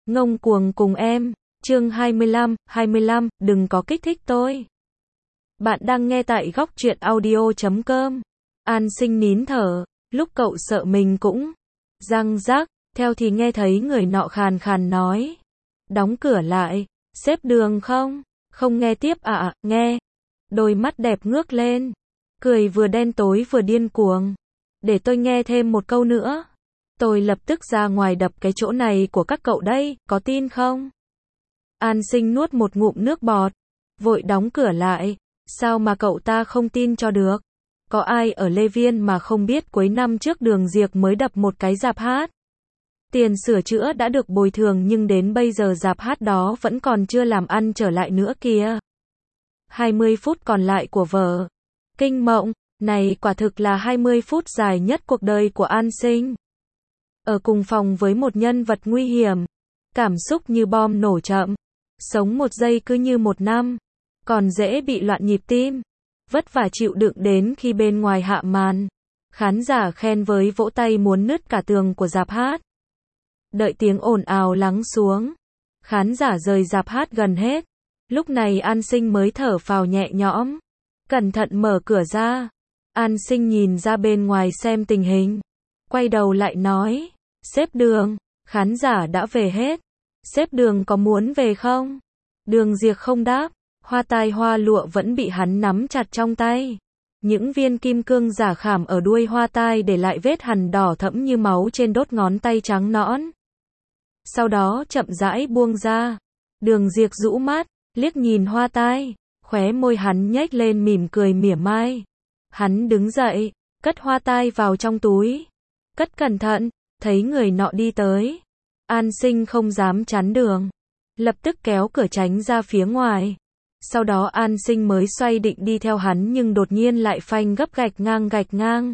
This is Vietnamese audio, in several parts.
Ngông cuồng cùng em, chương 25, đừng có kích thích tôi. Bạn đang nghe tại góc truyện audio.com. An Sinh nín thở, lúc cậu sợ mình cũng răng rắc, theo thì nghe thấy người nọ khàn khàn nói. Đóng cửa lại, xếp đường không? Không nghe tiếp à, nghe. Đôi mắt đẹp ngước lên, cười vừa đen tối vừa điên cuồng. Để tôi nghe thêm một câu nữa. Tôi lập tức ra ngoài đập cái chỗ này của các cậu đây, có tin không? An Sinh nuốt một ngụm nước bọt, vội đóng cửa lại. Sao mà cậu ta không tin cho được? Có ai ở Lê Viên mà không biết cuối năm trước Đường Diệp mới đập một cái rạp hát? Tiền sửa chữa đã được bồi thường nhưng đến bây giờ rạp hát đó vẫn còn chưa làm ăn trở lại nữa kìa. 20 phút còn lại của vở Kinh Mộng này quả thực là 20 phút dài nhất cuộc đời của An Sinh. Ở cùng phòng với một nhân vật nguy hiểm, cảm xúc như bom nổ chậm, sống một giây cứ như một năm, còn dễ bị loạn nhịp tim, vất vả chịu đựng đến khi bên ngoài hạ màn. Khán giả khen với vỗ tay muốn nứt cả tường của rạp hát. Đợi tiếng ồn ào lắng xuống, khán giả rời rạp hát gần hết. Lúc này An Sinh mới thở phào nhẹ nhõm, cẩn thận mở cửa ra. An Sinh nhìn ra bên ngoài xem tình hình, quay đầu lại nói, xếp đường, khán giả đã về hết. Xếp đường có muốn về không? Đường Diệp không đáp, hoa tai hoa lụa vẫn bị hắn nắm chặt trong tay. Những viên kim cương giả khảm ở đuôi hoa tai để lại vết hằn đỏ thẫm như máu trên đốt ngón tay trắng nõn. Sau đó chậm rãi buông ra. Đường Diệp rũ mắt, liếc nhìn hoa tai, khóe môi hắn nhếch lên mỉm cười mỉa mai. Hắn đứng dậy, cất hoa tai vào trong túi. Cất cẩn thận, thấy người nọ đi tới. An Sinh không dám chắn đường, lập tức kéo cửa tránh ra phía ngoài. Sau đó An Sinh mới xoay định đi theo hắn nhưng đột nhiên lại phanh gấp gạch ngang.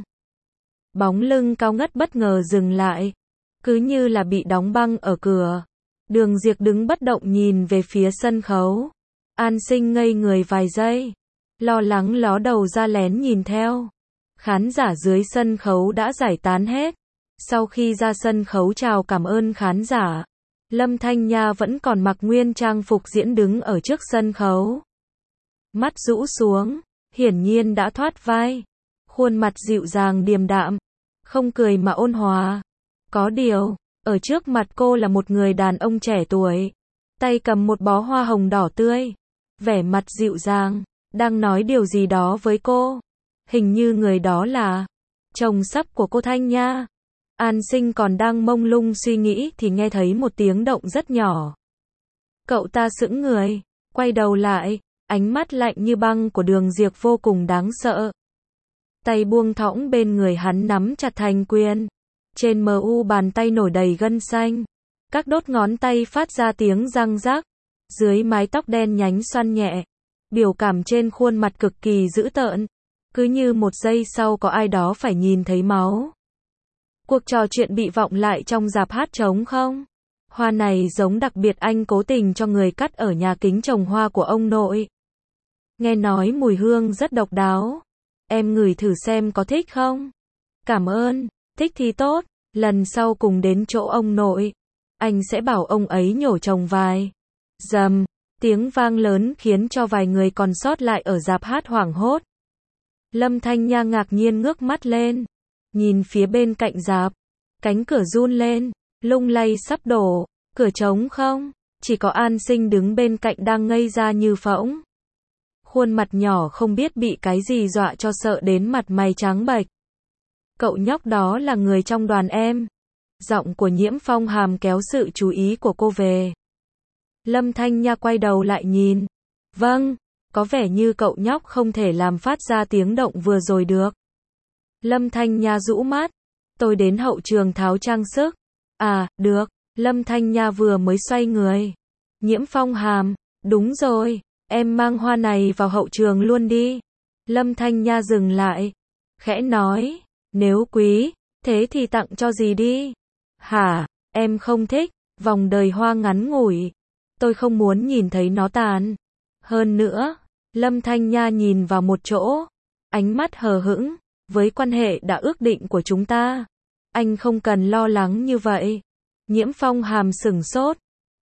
Bóng lưng cao ngất bất ngờ dừng lại, cứ như là bị đóng băng ở cửa. Đường Diệp đứng bất động nhìn về phía sân khấu. An Sinh ngây người vài giây, lo lắng ló đầu ra lén nhìn theo. Khán giả dưới sân khấu đã giải tán hết. Sau khi ra sân khấu chào cảm ơn khán giả, Lâm Thanh Nha vẫn còn mặc nguyên trang phục diễn đứng ở trước sân khấu. Mắt rũ xuống, hiển nhiên đã thoát vai. Khuôn mặt dịu dàng điềm đạm, không cười mà ôn hòa. Có điều, ở trước mặt cô là một người đàn ông trẻ tuổi, tay cầm một bó hoa hồng đỏ tươi, vẻ mặt dịu dàng, đang nói điều gì đó với cô. Hình như người đó là chồng sắp của cô Thanh Nha. An Sinh còn đang mông lung suy nghĩ thì nghe thấy một tiếng động rất nhỏ. Cậu ta sững người, quay đầu lại, ánh mắt lạnh như băng của Đường Diệp vô cùng đáng sợ. Tay buông thõng bên người hắn nắm chặt thành quyền. Trên mu bàn tay nổi đầy gân xanh. Các đốt ngón tay phát ra tiếng răng rắc. Dưới mái tóc đen nhánh xoăn nhẹ, biểu cảm trên khuôn mặt cực kỳ dữ tợn. Cứ như một giây sau có ai đó phải nhìn thấy máu. Cuộc trò chuyện bị vọng lại trong rạp hát trống không? Hoa này giống đặc biệt anh cố tình cho người cắt ở nhà kính trồng hoa của ông nội. Nghe nói mùi hương rất độc đáo. Em ngửi thử xem có thích không? Cảm ơn, thích thì tốt, lần sau cùng đến chỗ ông nội. Anh sẽ bảo ông ấy nhổ trồng vài. Rầm, tiếng vang lớn khiến cho vài người còn sót lại ở rạp hát hoảng hốt. Lâm Thanh Nha ngạc nhiên ngước mắt lên, nhìn phía bên cạnh rạp, cánh cửa run lên, lung lay sắp đổ, cửa trống không, chỉ có An Sinh đứng bên cạnh đang ngây ra như phỗng. Khuôn mặt nhỏ không biết bị cái gì dọa cho sợ đến mặt mày trắng bệch. Cậu nhóc đó là người trong đoàn em. Giọng của Nhiễm Phong Hàm kéo sự chú ý của cô về. Lâm Thanh Nha quay đầu lại nhìn. Vâng, có vẻ như cậu nhóc không thể làm phát ra tiếng động vừa rồi được. Lâm Thanh Nha rũ mắt. Tôi đến hậu trường tháo trang sức. À, được. Lâm Thanh Nha vừa mới xoay người. Nhiễm Phong Hàm, đúng rồi, em mang hoa này vào hậu trường luôn đi. Lâm Thanh Nha dừng lại, khẽ nói, nếu quý, thế thì tặng cho gì đi. Hả, em không thích, vòng đời hoa ngắn ngủi. Tôi không muốn nhìn thấy nó tàn. Hơn nữa, Lâm Thanh Nha nhìn vào một chỗ, ánh mắt hờ hững, với quan hệ đã ước định của chúng ta, anh không cần lo lắng như vậy. Nhiễm Phong Hàm sửng sốt,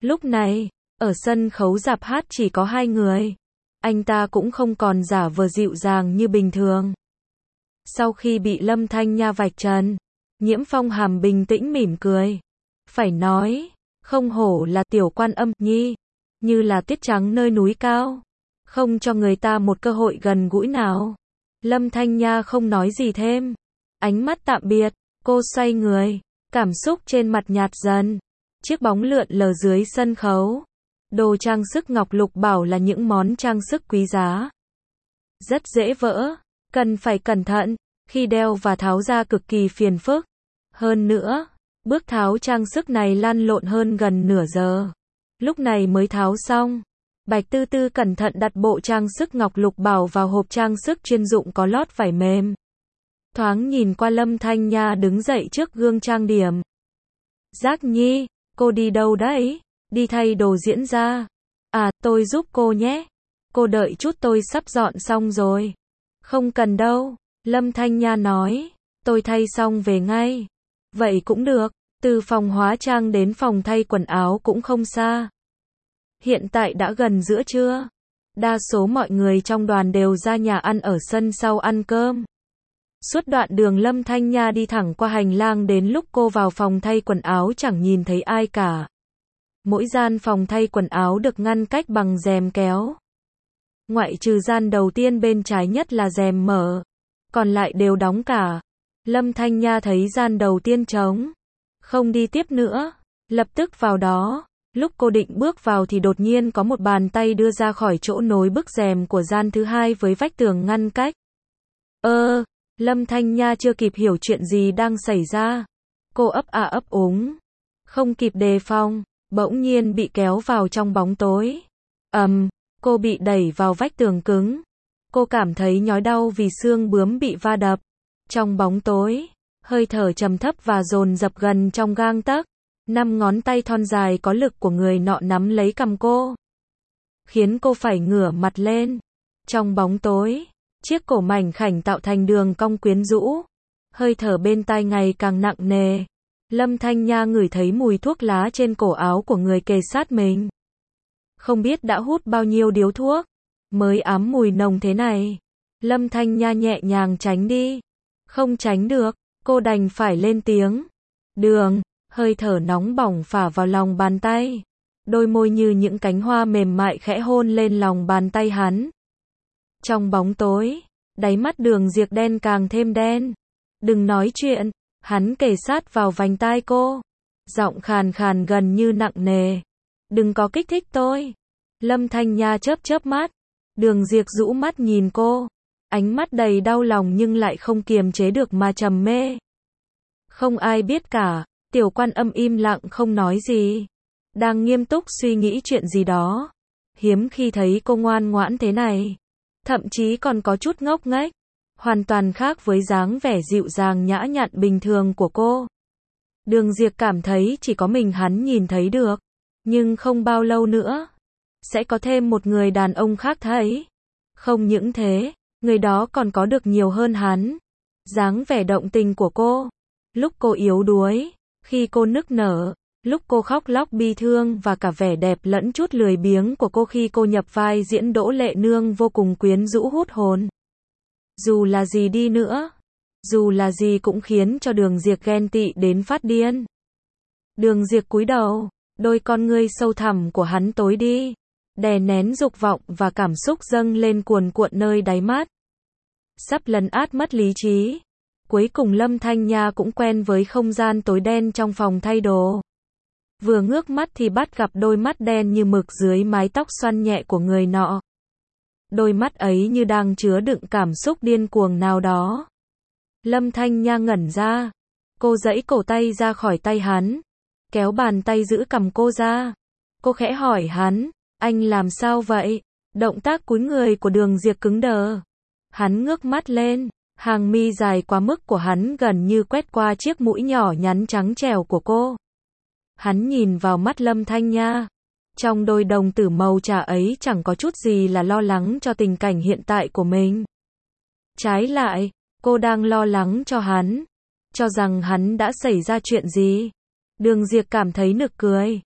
Lúc này, ở sân khấu rạp hát chỉ có hai người. Anh ta cũng không còn giả vờ dịu dàng như bình thường. Sau khi bị Lâm Thanh Nha vạch trần, Nhiễm Phong Hàm bình tĩnh mỉm cười. Phải nói, không hổ là tiểu quan âm nhi, như là tuyết trắng nơi núi cao, không cho người ta một cơ hội gần gũi nào. Lâm Thanh Nha không nói gì thêm. Ánh mắt tạm biệt, cô xoay người, cảm xúc trên mặt nhạt dần. Chiếc bóng lượn lờ dưới sân khấu. Đồ trang sức ngọc lục bảo là những món trang sức quý giá. Rất dễ vỡ, cần phải cẩn thận, khi đeo và tháo ra cực kỳ phiền phức. Hơn nữa, bước tháo trang sức này lăn lộn hơn gần nửa giờ. Lúc này mới tháo xong. Bạch Tư Tư cẩn thận đặt bộ trang sức ngọc lục bảo vào hộp trang sức chuyên dụng có lót vải mềm. Thoáng nhìn qua Lâm Thanh Nha đứng dậy trước gương trang điểm. Giác Nhi, cô đi đâu đấy? Đi thay đồ diễn ra. À, tôi giúp cô nhé. Cô đợi chút, tôi sắp dọn xong rồi. Không cần đâu, Lâm Thanh Nha nói. Tôi thay xong về ngay. Vậy cũng được, từ phòng hóa trang đến phòng thay quần áo cũng không xa. Hiện tại đã gần giữa trưa. Đa số mọi người trong đoàn đều ra nhà ăn ở sân sau ăn cơm. Suốt đoạn đường Lâm Thanh Nha đi thẳng qua hành lang, đến lúc cô vào phòng thay quần áo chẳng nhìn thấy ai cả. Mỗi gian phòng thay quần áo được ngăn cách bằng rèm kéo. Ngoại trừ gian đầu tiên bên trái nhất là rèm mở, còn lại đều đóng cả. Lâm Thanh Nha thấy gian đầu tiên trống, không đi tiếp nữa, lập tức vào đó. Lúc cô định bước vào thì đột nhiên có một bàn tay đưa ra khỏi chỗ nối bức rèm của gian thứ hai với vách tường ngăn cách. Lâm Thanh Nha chưa kịp hiểu chuyện gì đang xảy ra. Cô ấp a ấp úng, không kịp đề phòng, bỗng nhiên bị kéo vào trong bóng tối. Cô bị đẩy vào vách tường cứng. Cô cảm thấy nhói đau vì xương bướm bị va đập. Trong bóng tối, hơi thở trầm thấp và dồn dập gần trong gang tấc. 5 ngón tay thon dài có lực của người nọ nắm lấy cằm cô, khiến cô phải ngửa mặt lên. Trong bóng tối, chiếc cổ mảnh khảnh tạo thành đường cong quyến rũ. Hơi thở bên tai ngày càng nặng nề. Lâm Thanh Nha ngửi thấy mùi thuốc lá trên cổ áo của người kề sát mình. Không biết đã hút bao nhiêu điếu thuốc mới ám mùi nồng thế này. Lâm Thanh Nha nhẹ nhàng tránh đi. Không tránh được, cô đành phải lên tiếng. Đường. Hơi thở nóng bỏng phả vào lòng bàn tay. Đôi môi như những cánh hoa mềm mại khẽ hôn lên lòng bàn tay hắn. Trong bóng tối, đáy mắt Đường Diệp đen càng thêm đen. Đừng nói chuyện, hắn kề sát vào vành tai cô. Giọng khàn khàn gần như nặng nề. Đừng có kích thích tôi. Lâm Thanh Nha chớp chớp mắt. Đường Diệp rũ mắt nhìn cô. Ánh mắt đầy đau lòng nhưng lại không kiềm chế được mà trầm mê. Không ai biết cả. Tiểu Quan Âm im lặng không nói gì. Đang nghiêm túc suy nghĩ chuyện gì đó. Hiếm khi thấy cô ngoan ngoãn thế này. Thậm chí còn có chút ngốc nghếch. Hoàn toàn khác với dáng vẻ dịu dàng nhã nhặn bình thường của cô. Đường Diệp cảm thấy chỉ có mình hắn nhìn thấy được. Nhưng không bao lâu nữa, sẽ có thêm một người đàn ông khác thấy. Không những thế, người đó còn có được nhiều hơn hắn. Dáng vẻ động tình của cô. Lúc cô yếu đuối. Khi cô nức nở, lúc cô khóc lóc bi thương và cả vẻ đẹp lẫn chút lười biếng của cô khi cô nhập vai diễn Đỗ Lệ Nương vô cùng quyến rũ hút hồn. Dù là gì đi nữa, dù là gì cũng khiến cho Đường Diệp ghen tị đến phát điên. Đường Diệp cúi đầu, đôi con ngươi sâu thẳm của hắn tối đi, đè nén dục vọng và cảm xúc dâng lên cuồn cuộn nơi đáy mắt. Sắp lấn át mất lý trí. Cuối cùng Lâm Thanh Nha cũng quen với không gian tối đen trong phòng thay đồ. Vừa ngước mắt thì bắt gặp đôi mắt đen như mực dưới mái tóc xoăn nhẹ của người nọ. Đôi mắt ấy như đang chứa đựng cảm xúc điên cuồng nào đó. Lâm Thanh Nha ngẩn ra. Cô giãy cổ tay ra khỏi tay hắn. Kéo bàn tay giữ cằm cô ra. Cô khẽ hỏi hắn, anh làm sao vậy? Động tác cúi người của Đường Diệp cứng đờ. Hắn ngước mắt lên. Hàng mi dài quá mức của hắn gần như quét qua chiếc mũi nhỏ nhắn trắng trẻo của cô. Hắn nhìn vào mắt Lâm Thanh Nha. Trong đôi đồng tử màu trà ấy chẳng có chút gì là lo lắng cho tình cảnh hiện tại của mình. Trái lại, cô đang lo lắng cho hắn. Cho rằng hắn đã xảy ra chuyện gì. Đường Diệp cảm thấy nực cười.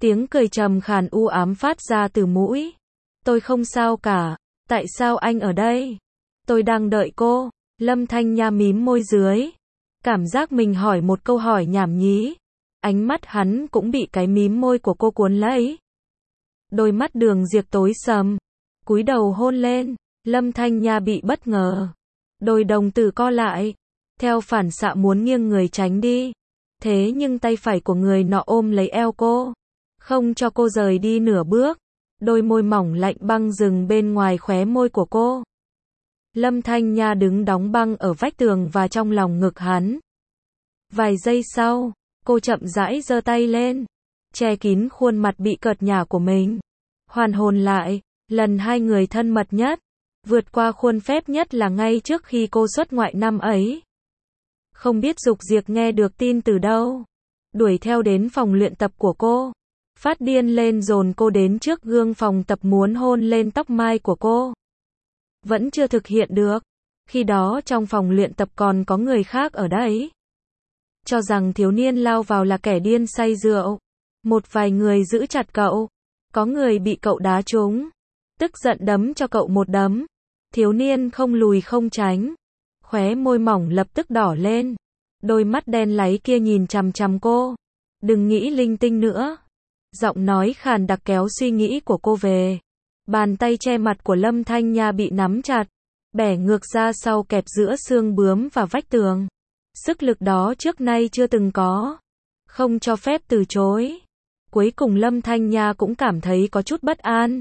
Tiếng cười trầm khàn u ám phát ra từ mũi. Tôi không sao cả. Tại sao anh ở đây? Tôi đang đợi cô. Lâm Thanh Nha mím môi dưới. Cảm giác mình hỏi một câu hỏi nhảm nhí. Ánh mắt hắn cũng bị cái mím môi của cô cuốn lấy. Đôi mắt Đường Diệp tối sầm. Cúi đầu hôn lên. Lâm Thanh Nha bị bất ngờ. Đôi đồng tử co lại. Theo phản xạ muốn nghiêng người tránh đi. Thế nhưng tay phải của người nọ ôm lấy eo cô. Không cho cô rời đi nửa bước. Đôi môi mỏng lạnh băng dừng bên ngoài khóe môi của cô. Lâm Thanh Nha đứng đóng băng ở vách tường và trong lòng ngực hắn. Vài giây sau, cô chậm rãi giơ tay lên, che kín khuôn mặt bị cợt nhả của mình. Hoàn hồn lại, lần hai người thân mật nhất, vượt qua khuôn phép nhất là ngay trước khi cô xuất ngoại năm ấy. Không biết Dục Diệc nghe được tin từ đâu, đuổi theo đến phòng luyện tập của cô, phát điên lên dồn cô đến trước gương phòng tập muốn hôn lên tóc mai của cô. Vẫn chưa thực hiện được, khi đó trong phòng luyện tập còn có người khác ở đấy. Cho rằng thiếu niên lao vào là kẻ điên say rượu. Một vài người giữ chặt cậu, có người bị cậu đá trúng, tức giận đấm cho cậu một đấm. Thiếu niên không lùi không tránh, khóe môi mỏng lập tức đỏ lên. Đôi mắt đen láy kia nhìn chằm chằm cô. Đừng nghĩ linh tinh nữa. Giọng nói khàn đặc kéo suy nghĩ của cô về. Bàn tay che mặt của Lâm Thanh Nha bị nắm chặt, bẻ ngược ra sau kẹp giữa xương bướm và vách tường. Sức lực đó trước nay chưa từng có. Không cho phép từ chối. Cuối cùng Lâm Thanh Nha cũng cảm thấy có chút bất an.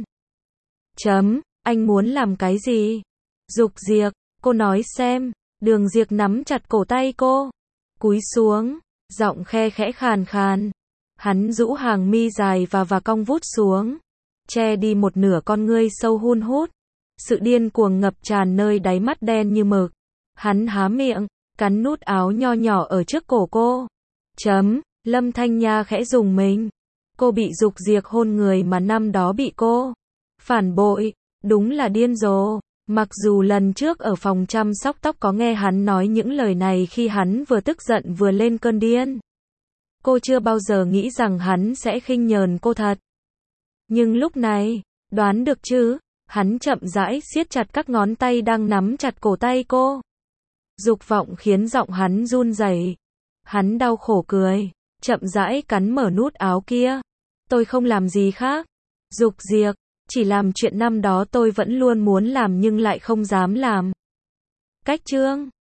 Anh muốn làm cái gì? Dục Diệc, cô nói xem. Đường Diệc nắm chặt cổ tay cô. Cúi xuống, giọng khe khẽ khàn khàn. Hắn rũ hàng mi dài và cong vút xuống, che đi một nửa con ngươi sâu hun hút. Sự điên cuồng ngập tràn nơi đáy mắt đen như mực. Hắn há miệng, cắn nút áo nho nhỏ ở trước cổ cô. Lâm Thanh Nha khẽ rùng mình. Cô bị Dục Diệc hôn người mà năm đó bị cô phản bội, đúng là điên rồ. Mặc dù lần trước ở phòng chăm sóc tóc có nghe hắn nói những lời này khi hắn vừa tức giận vừa lên cơn điên. Cô chưa bao giờ nghĩ rằng hắn sẽ khinh nhờn cô thật. Nhưng lúc này, đoán được chứ, hắn chậm rãi siết chặt các ngón tay đang nắm chặt cổ tay cô. Dục vọng khiến giọng hắn run rẩy. Hắn đau khổ cười, chậm rãi cắn mở nút áo kia. Tôi không làm gì khác. Dục Diệc, chỉ làm chuyện năm đó tôi vẫn luôn muốn làm nhưng lại không dám làm. Cách chương